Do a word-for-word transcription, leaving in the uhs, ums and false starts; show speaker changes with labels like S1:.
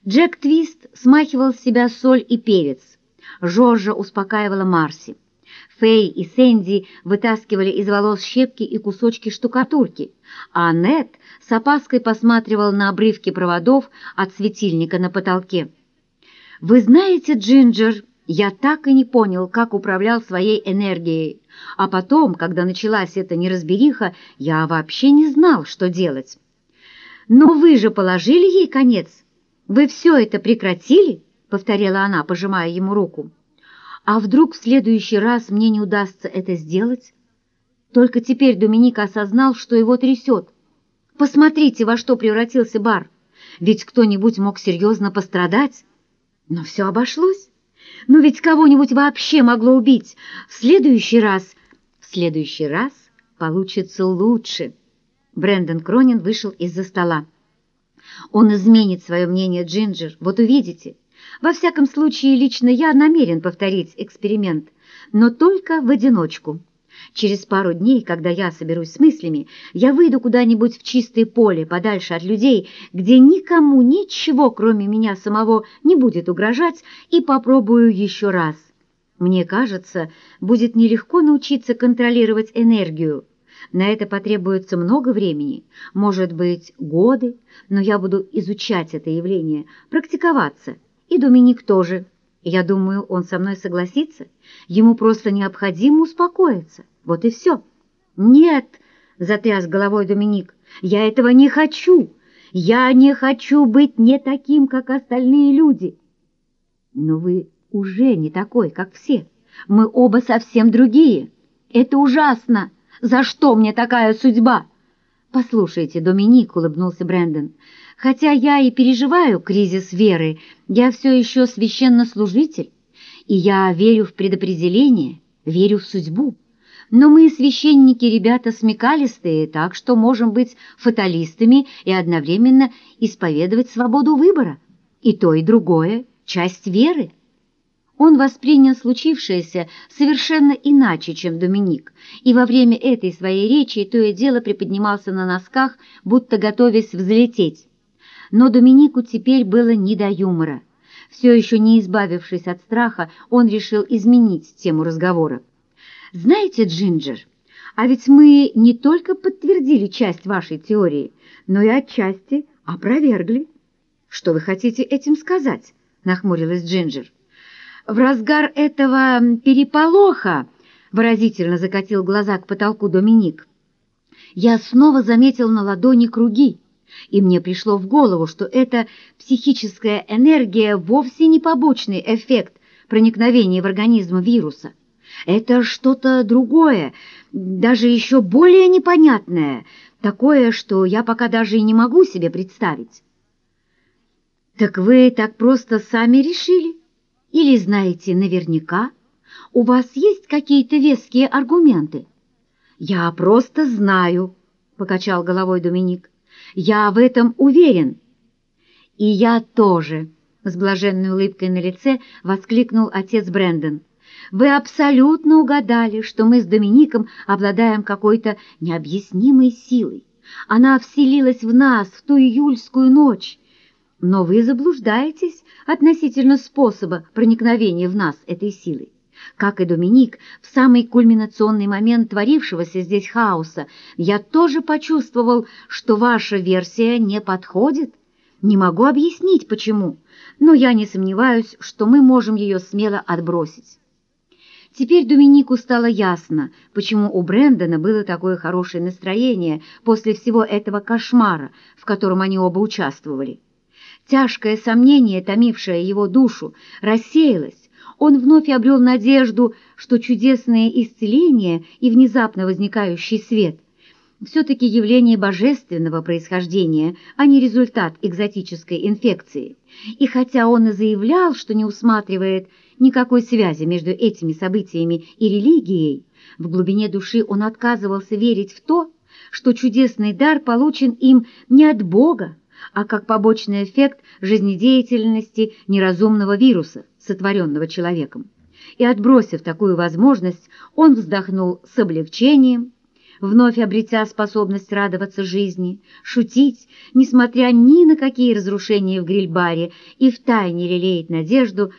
S1: Джек Твист смахивал с себя соль и перец. Жоржа успокаивала Марси. Фэй и Сэнди вытаскивали из волос щепки и кусочки штукатурки, а Нед с опаской посматривал на обрывки проводов от светильника на потолке. «Вы знаете, Джинджер, я так и не понял, как управлял своей энергией, а потом, когда началась эта неразбериха, я вообще не знал, что делать». «Но вы же положили ей конец? Вы все это прекратили?» — повторяла она, пожимая ему руку. «А вдруг в следующий раз мне не удастся это сделать?» Только теперь Доминик осознал, что его трясет. «Посмотрите, во что превратился бар! Ведь кто-нибудь мог серьезно пострадать. Но все обошлось. Но ведь кого-нибудь вообще могло убить. В следующий раз... В следующий раз получится лучше». Брэндон Кронин вышел из-за стола. «Он изменит свое мнение, Джинджер, вот увидите. Во всяком случае, лично я намерен повторить эксперимент, но только в одиночку. Через пару дней, когда я соберусь с мыслями, я выйду куда-нибудь в чистое поле, подальше от людей, где никому ничего, кроме меня самого, не будет угрожать, и попробую еще раз. Мне кажется, будет нелегко научиться контролировать энергию. На это потребуется много времени, может быть, годы, но я буду изучать это явление, практиковаться. И Доминик тоже. Я думаю, он со мной согласится. Ему просто необходимо успокоиться. Вот и все». «Нет», — затряс головой Доминик, — «я этого не хочу. Я не хочу быть не таким, как остальные люди». «Но вы уже не такой, как все. Мы оба совсем другие. Это ужасно. За что мне такая судьба?» «Послушайте, Доминик», — улыбнулся Брэндон, — «хотя я и переживаю кризис веры, я все еще священнослужитель, и я верю в предопределение, верю в судьбу. Но мы, священники, ребята смекалистые, так что можем быть фаталистами и одновременно исповедовать свободу выбора. И то, и другое — часть веры». Он воспринял случившееся совершенно иначе, чем Доминик, и во время этой своей речи то и дело приподнимался на носках, будто готовясь взлететь. Но Доминику теперь было не до юмора. Все еще не избавившись от страха, он решил изменить тему разговора. «Знаете, Джинджер, а ведь мы не только подтвердили часть вашей теории, но и отчасти опровергли». «Что вы хотите этим сказать?» — нахмурилась Джинджер. «В разгар этого переполоха», — выразительно закатил глаза к потолку Доминик, «я снова заметил на ладони круги, и мне пришло в голову, что эта психическая энергия вовсе не побочный эффект проникновения в организм вируса. Это что-то другое, даже еще более непонятное, такое, что я пока даже и не могу себе представить». «Так вы так просто сами решили? Или знаете наверняка? У вас есть какие-то веские аргументы?» «Я просто знаю», — покачал головой Доминик. «Я в этом уверен». «И я тоже», — с блаженной улыбкой на лице воскликнул отец Брэндон. «Вы абсолютно угадали, что мы с Домиником обладаем какой-то необъяснимой силой. Она вселилась в нас в ту июльскую ночь. Но вы заблуждаетесь относительно способа проникновения в нас этой силой. Как и Доминик, в самый кульминационный момент творившегося здесь хаоса я тоже почувствовал, что ваша версия не подходит. Не могу объяснить, почему, но я не сомневаюсь, что мы можем ее смело отбросить». Теперь Доминику стало ясно, почему у Брэндона было такое хорошее настроение после всего этого кошмара, в котором они оба участвовали. Тяжкое сомнение, томившее его душу, рассеялось. Он вновь обрел надежду, что чудесное исцеление и внезапно возникающий свет все-таки явление божественного происхождения, а не результат экзотической инфекции. И хотя он и заявлял, что не усматривает никакой связи между этими событиями и религией, в глубине души он отказывался верить в то, что чудесный дар получен им не от Бога, а как побочный эффект жизнедеятельности неразумного вируса, сотворенного человеком. И отбросив такую возможность, он вздохнул с облегчением. вновь обретя способность радоваться жизни, шутить, несмотря ни на какие разрушения в гриль-баре, и втайне лелеять надежду